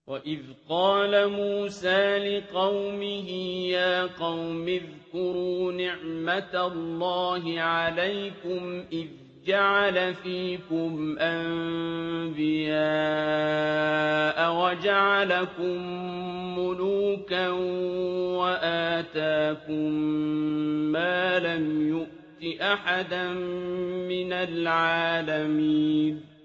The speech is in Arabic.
وَإِذْ قَالَ مُوسَىٰ لِقَوْمِهِ يَا قَوْمِ اذْكُرُوا نِعْمَةَ اللَّهِ عَلَيْكُمْ إِذْ جَعَلَ فِيكُمْ أَنبِيَاءَ وَجَعَلَكُم مُّلُوكًا وَآتَاكُم مَّا لَمْ يُؤْتِ أَحَدًا مِّنَ الْعَالَمِينَ